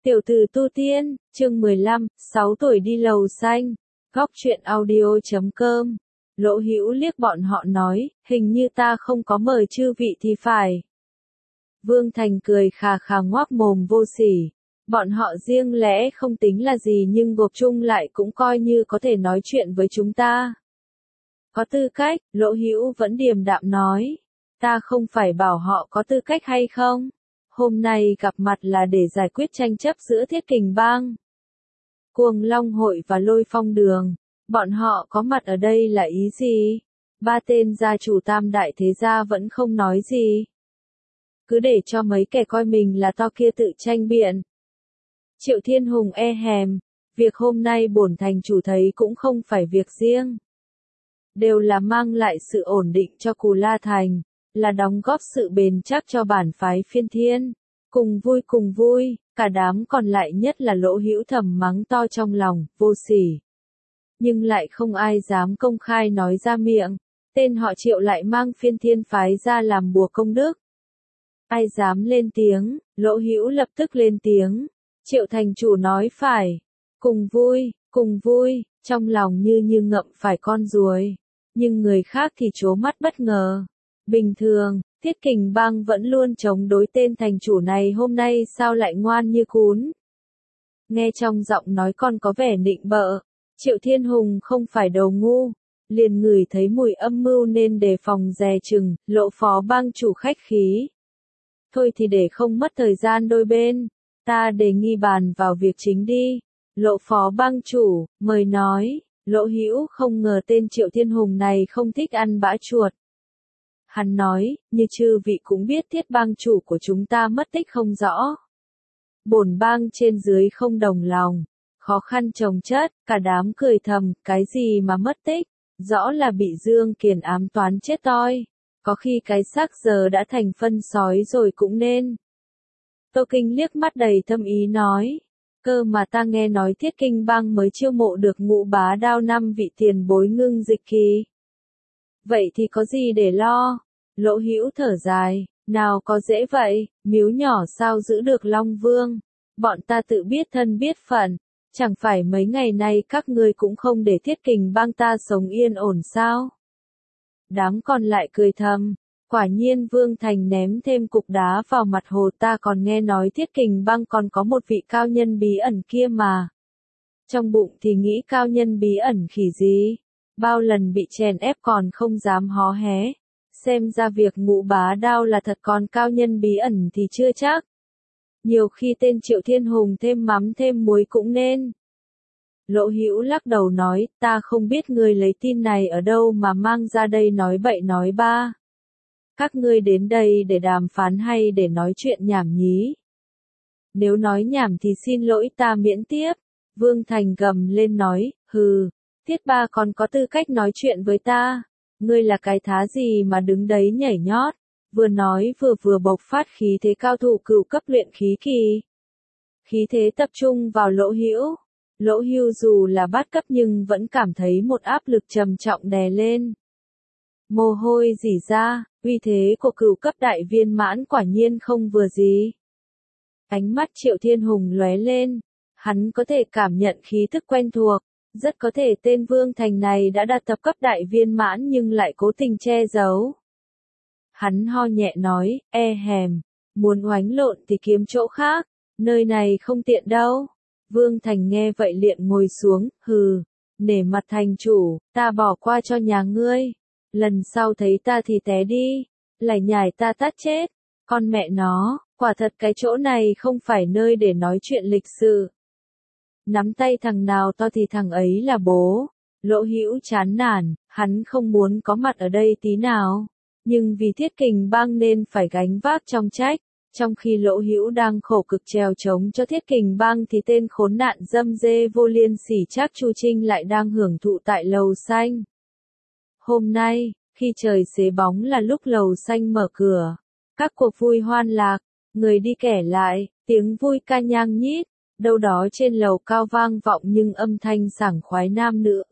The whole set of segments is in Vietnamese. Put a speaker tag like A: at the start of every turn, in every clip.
A: Tiểu tử tu tiên, chương 15, 6 tuổi đi lầu xanh. Góc truyện audio.com. Lỗ Hữu liếc bọn họ nói, hình như ta không có mời chư vị thì phải. Vương Thành cười khà khà ngoác mồm vô sỉ. Bọn họ riêng lẽ không tính là gì nhưng gộp chung lại cũng coi như có thể nói chuyện với chúng ta. Có tư cách, Lỗ Hữu vẫn điềm đạm nói. Ta không phải bảo họ có tư cách hay không. Hôm nay gặp mặt là để giải quyết tranh chấp giữa Thiết Kình Bang, Cuồng Long Hội và Lôi Phong Đường. Bọn họ có mặt ở đây là ý gì? Ba tên gia chủ tam đại thế gia vẫn không nói gì. Cứ để cho mấy kẻ coi mình là to kia tự tranh biện. Triệu Thiên Hùng e hèm, việc hôm nay bổn thành chủ thấy cũng không phải việc riêng. Đều là mang lại sự ổn định cho Cù La Thành, là đóng góp sự bền chắc cho bản phái Phiên Thiên. Cùng vui, cả đám còn lại nhất là Lỗ Hữu thầm mắng to trong lòng, vô sỉ. Nhưng lại không ai dám công khai nói ra miệng, tên họ Triệu lại mang Phiên Thiên phái ra làm bùa công đức. Ai dám lên tiếng, Lỗ Hữu lập tức lên tiếng. Triệu thành chủ nói phải, cùng vui, trong lòng như ngậm phải con ruồi. Nhưng người khác thì trố mắt bất ngờ. Bình thường, Thiết Kình Bang vẫn luôn chống đối tên thành chủ này, hôm nay sao lại ngoan như cún. Nghe trong giọng nói con có vẻ nịnh bợ, Triệu Thiên Hùng không phải đầu ngu, liền ngửi thấy mùi âm mưu nên đề phòng dè chừng, Lộ phó bang chủ khách khí. Thôi thì để không mất thời gian đôi bên, ta đề nghị bàn vào việc chính đi. Lộ phó bang chủ, mời nói. Lỗ Hữu không ngờ tên Triệu Thiên Hùng này không thích ăn bã chuột. Hắn nói, như chư vị cũng biết Thiết bang chủ của chúng ta mất tích không rõ. Bổn bang trên dưới không đồng lòng, khó khăn chồng chất, cả đám cười thầm, cái gì mà mất tích, rõ là bị Dương Kiền ám toán chết toi, có khi cái xác giờ đã thành phân sói rồi cũng nên. Tô Kinh liếc mắt đầy thâm ý nói. Cơ mà ta nghe nói Thiết Kinh Bang mới chiêu mộ được Ngũ Bá Đao 5 vị tiền bối ngưng dịch kỳ. Vậy thì có gì để lo? Lỗ Hữu thở dài, nào có dễ vậy, miếu nhỏ sao giữ được Long Vương? Bọn ta tự biết thân biết phận, chẳng phải mấy ngày nay các ngươi cũng không để Thiết Kình Bang ta sống yên ổn sao? Đám còn lại cười thầm. Quả nhiên Vương Thành ném thêm cục đá vào mặt hồ, ta còn nghe nói Thiết Kình Bang còn có một vị cao nhân bí ẩn kia mà. Trong bụng thì nghĩ cao nhân bí ẩn khỉ gì, bao lần bị chèn ép còn không dám hó hé. Xem ra việc Ngũ Bá Đao là thật, còn cao nhân bí ẩn thì chưa chắc. Nhiều khi tên Triệu Thiên Hùng thêm mắm thêm muối cũng nên. Lỗ Hữu lắc đầu nói, ta không biết ngươi lấy tin này ở đâu mà mang ra đây nói bậy nói ba. Các ngươi đến đây để đàm phán hay để nói chuyện nhảm nhí? Nếu nói nhảm thì xin lỗi, ta miễn tiếp. Vương Thành gầm lên nói, hừ, Thiết ba còn có tư cách nói chuyện với ta. Ngươi là cái thá gì mà đứng đấy nhảy nhót, vừa nói vừa bộc phát khí thế cao thủ cửu cấp luyện khí kỳ. Khí thế tập trung vào Lỗ Hữu. Lỗ Hữu dù là bát cấp nhưng vẫn cảm thấy một áp lực trầm trọng đè lên. Mồ hôi rỉ ra, uy thế của cửu cấp đại viên mãn quả nhiên không vừa gì. Ánh mắt Triệu Thiên Hùng lóe lên, hắn có thể cảm nhận khí thức quen thuộc, rất có thể tên Vương Thành này đã đạt tập cấp đại viên mãn nhưng lại cố tình che giấu. Hắn ho nhẹ nói, e hèm, muốn oánh lộn thì kiếm chỗ khác, nơi này không tiện đâu. Vương Thành nghe vậy liền ngồi xuống, hừ, nể mặt thành chủ, ta bỏ qua cho nhà ngươi. Lần sau thấy ta thì té đi, lải nhải ta tát chết. Con mẹ nó, quả thật cái chỗ này không phải nơi để nói chuyện lịch sự. Nắm tay thằng nào to thì thằng ấy là bố. Lỗ Hữu chán nản, hắn không muốn có mặt ở đây tí nào. Nhưng vì Thiết Kình Bang nên phải gánh vác trọng trách. Trong khi Lỗ Hữu đang khổ cực trèo trống cho Thiết Kình Bang thì tên khốn nạn dâm dê vô liêm sỉ Trác Chu Trinh lại đang hưởng thụ tại lầu xanh. Hôm nay, khi trời xế bóng là lúc lầu xanh mở cửa. Các cuộc vui hoan lạc, người đi kẻ lại, tiếng vui ca nhang nhít, đâu đó trên lầu cao vang vọng nhưng âm thanh sảng khoái nam nữ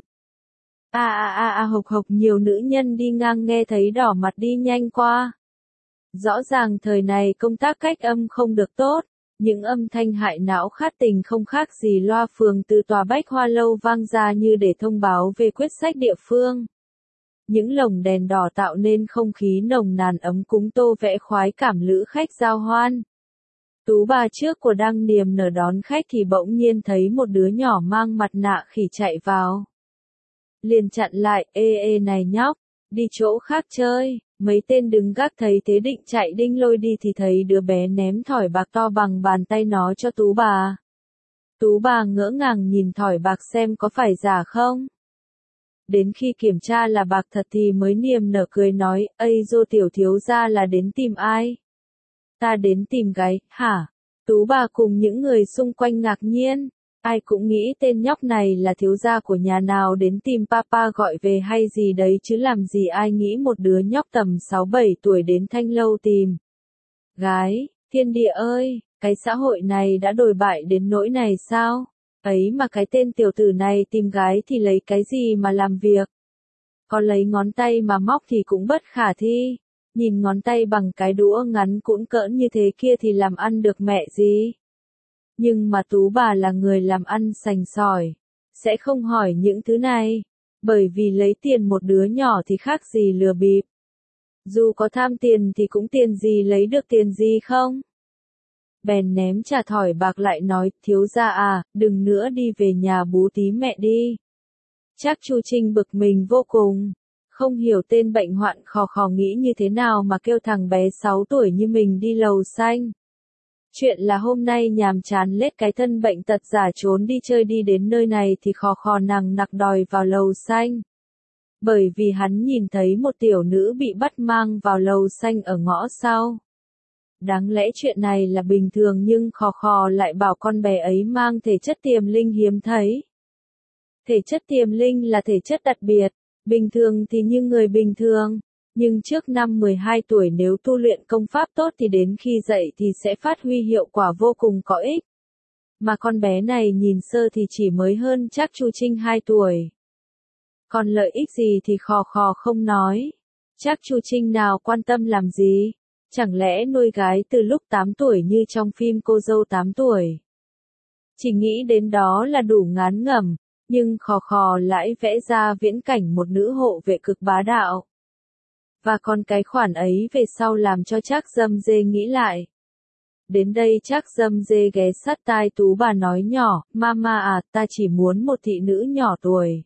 A: hộc hộc, nhiều nữ nhân đi ngang nghe thấy đỏ mặt đi nhanh qua. Rõ ràng thời này công tác cách âm không được tốt, Những âm thanh hại não khát tình không khác gì loa phường từ tòa Bách Hoa Lâu vang ra như để thông báo về quyết sách địa phương. Những lồng đèn đỏ tạo nên không khí nồng nàn ấm cúng tô vẽ khoái cảm lữ khách giao hoan. Tú bà trước của đang niềm nở đón khách thì bỗng nhiên thấy một đứa nhỏ mang mặt nạ khỉ chạy vào. Liền chặn lại, ê này nhóc, đi chỗ khác chơi. Mấy tên đứng gác thấy thế định chạy đinh lôi đi thì thấy đứa bé ném thỏi bạc to bằng bàn tay nó cho tú bà. Tú bà ngỡ ngàng nhìn thỏi bạc xem có phải giả không. Đến khi kiểm tra là bạc thật thì mới niềm nở cười nói, ây dô tiểu thiếu gia là đến tìm ai? Ta đến tìm gái, hả? Tú bà cùng những người xung quanh ngạc nhiên. Ai cũng nghĩ tên nhóc này là thiếu gia của nhà nào đến tìm papa gọi về hay gì đấy chứ làm gì ai nghĩ một đứa nhóc tầm 6-7 tuổi đến Thanh Lâu tìm gái, thiên địa ơi, cái xã hội này đã đồi bại đến nỗi này sao? Ấy mà cái tên tiểu tử này tìm gái thì lấy cái gì mà làm việc? Có lấy ngón tay mà móc thì cũng bất khả thi. Nhìn ngón tay bằng cái đũa ngắn cũn cỡn như thế kia thì làm ăn được mẹ gì? Nhưng mà tú bà là người làm ăn sành sỏi, sẽ không hỏi những thứ này, bởi vì lấy tiền một đứa nhỏ thì khác gì lừa bịp. Dù có tham tiền thì cũng tiền gì lấy được tiền gì không? Bèn ném trả thỏi bạc lại nói, thiếu gia à, đừng nữa đi về nhà bú tí mẹ đi. Chắc Chu Trinh bực mình vô cùng, không hiểu tên bệnh hoạn khò khò nghĩ như thế nào mà kêu thằng bé 6 tuổi như mình đi lầu xanh. Chuyện là hôm nay nhàm chán lết cái thân bệnh tật giả trốn đi chơi đi đến nơi này thì khò khò nằng nặc đòi vào lầu xanh. Bởi vì hắn nhìn thấy một tiểu nữ bị bắt mang vào lầu xanh ở ngõ sau. Đáng lẽ chuyện này là bình thường nhưng khò khò lại bảo con bé ấy mang thể chất tiềm linh hiếm thấy. Thể chất tiềm linh là thể chất đặc biệt, bình thường thì như người bình thường. Nhưng trước năm 12 tuổi nếu tu luyện công pháp tốt thì đến khi dậy thì sẽ phát huy hiệu quả vô cùng có ích. Mà con bé này nhìn sơ thì chỉ mới hơn chắc Chu Trinh 2 tuổi. Còn lợi ích gì thì khò khò không nói. Chắc Chu Trinh nào quan tâm làm gì? Chẳng lẽ nuôi gái từ lúc 8 tuổi như trong phim Cô dâu 8 tuổi? Chỉ nghĩ đến đó là đủ ngán ngẩm, nhưng khò khò lại vẽ ra viễn cảnh một nữ hộ vệ cực bá đạo. Và còn cái khoản ấy về sau làm cho Trác Dâm Dê nghĩ lại. Đến đây Trác Dâm Dê ghé sát tai tú bà nói nhỏ, mama à, ta chỉ muốn một thị nữ nhỏ tuổi.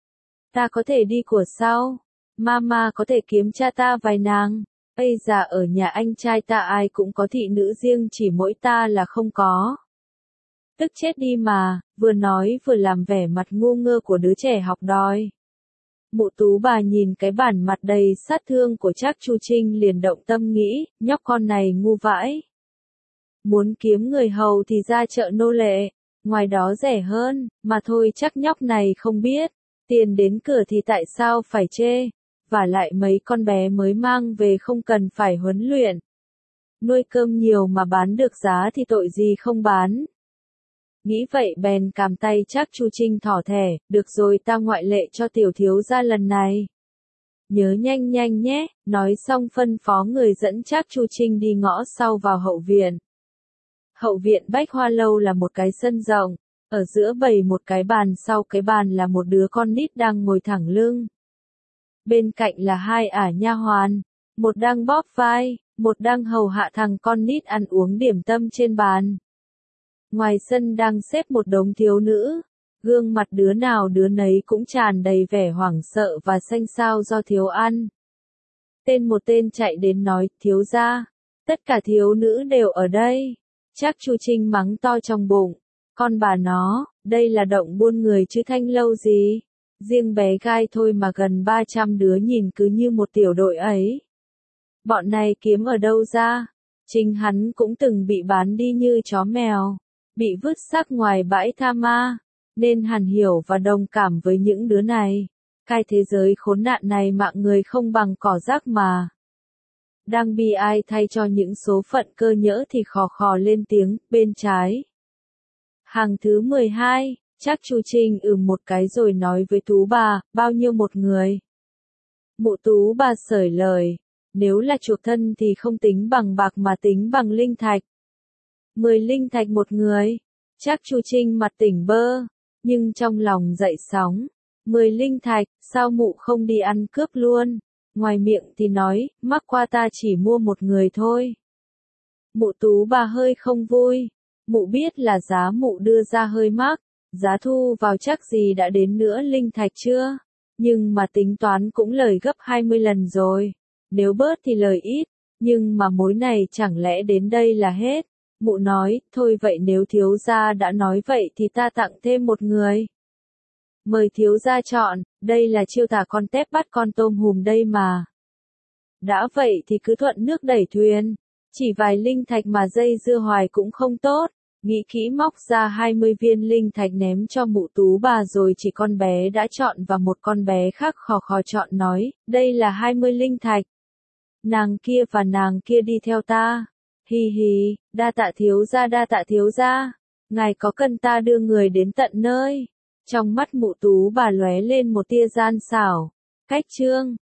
A: Ta có thể đi của sau. Mama có thể kiếm cha ta vài nàng. Bây giờ ở nhà anh trai ta ai cũng có thị nữ riêng chỉ mỗi ta là không có. Tức chết đi mà, vừa nói vừa làm vẻ mặt ngu ngơ của đứa trẻ học đòi. Mụ tú bà nhìn cái bản mặt đầy sát thương của Trác Chu Trinh liền động tâm nghĩ, nhóc con này ngu vãi. Muốn kiếm người hầu thì ra chợ nô lệ, ngoài đó rẻ hơn, mà thôi chắc nhóc này không biết, tiền đến cửa thì tại sao phải chê, và lại mấy con bé mới mang về không cần phải huấn luyện. Nuôi cơm nhiều mà bán được giá thì tội gì không bán. Nghĩ vậy bèn càm tay Trác Chu Trinh thỏ thẻ, được rồi ta ngoại lệ cho tiểu thiếu gia lần này. Nhớ nhanh nhanh nhé, nói xong phân phó người dẫn Trác Chu Trinh đi ngõ sau vào hậu viện. Hậu viện Bách Hoa Lâu là một cái sân rộng, ở giữa bày một cái bàn sau cái bàn là một đứa con nít đang ngồi thẳng lưng. Bên cạnh là hai ả nha hoàn, một đang bóp vai, một đang hầu hạ thằng con nít ăn uống điểm tâm trên bàn. Ngoài sân đang xếp một đống thiếu nữ, gương mặt đứa nào đứa nấy cũng tràn đầy vẻ hoảng sợ và xanh xao do thiếu ăn. Tên một tên chạy đến nói, thiếu gia, tất cả thiếu nữ đều ở đây. Trác Chu Trinh mắng to trong bụng, con bà nó, đây là động buôn người chứ Thanh Lâu gì. Riêng bé gai thôi mà gần 300 đứa nhìn cứ như một tiểu đội ấy. Bọn này kiếm ở đâu ra? Chính hắn cũng từng bị bán đi như chó mèo, bị vứt xác ngoài bãi tha ma, nên hẳn hiểu và đồng cảm với những đứa này. Cái thế giới khốn nạn này mạng người không bằng cỏ rác mà. Đang bi ai thay cho những số phận cơ nhỡ thì khò khò lên tiếng, bên trái. Hàng thứ 12, Trác Chu Trinh một cái rồi nói với tú bà, bao nhiêu một người? Mụ tú bà sởi lời, nếu là chuộc thân thì không tính bằng bạc mà tính bằng linh thạch. 10 linh thạch một người. Chắc Chu Trinh mặt tỉnh bơ, nhưng trong lòng dậy sóng. 10 linh thạch, sao mụ không đi ăn cướp luôn? Ngoài miệng thì nói, mắc qua ta chỉ mua một người thôi. Mụ Tú bà hơi không vui. Mụ biết là giá mụ đưa ra hơi mắc, giá thu vào chắc gì đã đến nửa linh thạch chưa? Nhưng mà tính toán cũng lời gấp 20 lần rồi. Nếu bớt thì lời ít, nhưng mà mối này chẳng lẽ đến đây là hết? Mụ nói, thôi vậy nếu thiếu gia đã nói vậy thì ta tặng thêm một người. Mời thiếu gia chọn, đây là chiêu tả con tép bắt con tôm hùm đây mà. Đã vậy thì cứ thuận nước đẩy thuyền. Chỉ vài linh thạch mà dây dưa hoài cũng không tốt. Nghĩ kỹ móc ra 20 viên linh thạch ném cho mụ Tú bà rồi chỉ con bé đã chọn và một con bé khác khò khò chọn nói, đây là 20 linh thạch. Nàng kia và nàng kia đi theo ta. Hi hi, đa tạ thiếu gia. Ngài có cần ta đưa người đến tận nơi. Trong mắt mụ Tú bà lóe lên một tia gian xảo. Cách chương